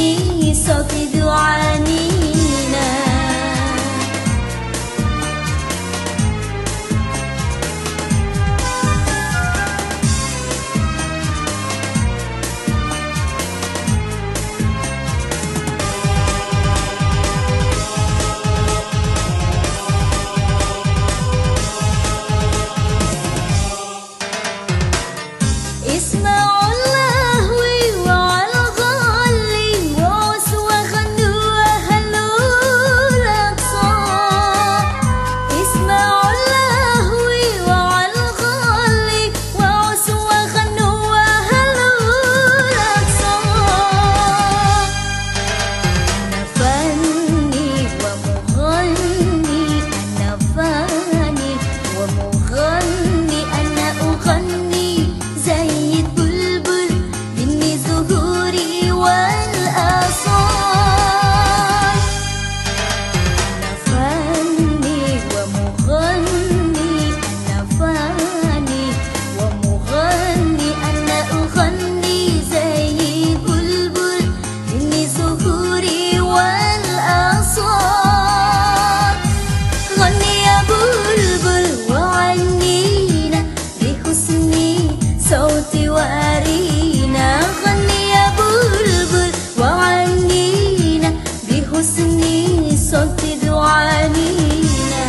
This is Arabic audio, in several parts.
صوت دعانينا. اسمعوا اللهوي وعلى الغالي وعسوا وغنوا وهلوا الأقصى. اسمعوا اللهوي وعلى الغالي وعسوا وغنوا وهلوا الأقصى. أنا فاني ومغني، أنا فاني ومغني، أنا أغني زي البلبل بإني زهوري والآصال. أنا فاني ومغني، أنا فاني ومغني، أنا أغني زي البلبل بإني زهوري والآصال. غني يا بلبل وعنينا بحسن صوتي وارينا. غني يا بلبل وعنينا بحسن صوتي دعانينا.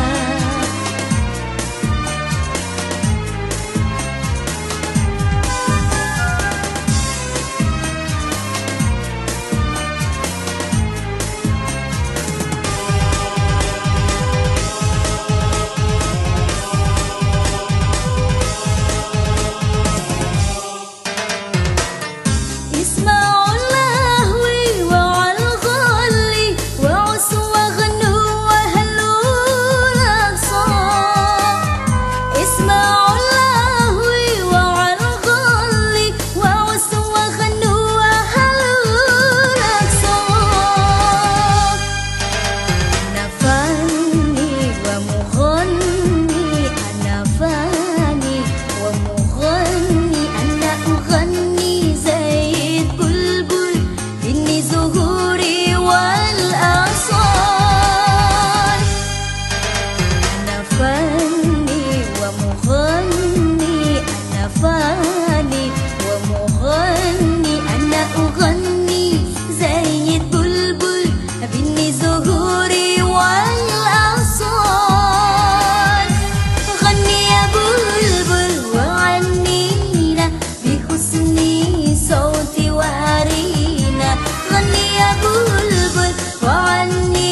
اسمعوا اللهوي وعلى الغالي وعسوا وغنوا وهلوا الأقصى. اسمعوا اللهوي وعلى الغالي وعسوا وغنوا وهلوا الأقصى. أنا فاني ومغني، أنا فاني ومغني، أنا أغني زي البلبل بإني زهوري والآصال. أنا فاني ومغني، أنا فاني ومغني، أنا أغني زي البلبل بإني زهوري والآصال. غني يا بلبل وعنينا بحسن صوتي وارينا. غني يا بلبل وعني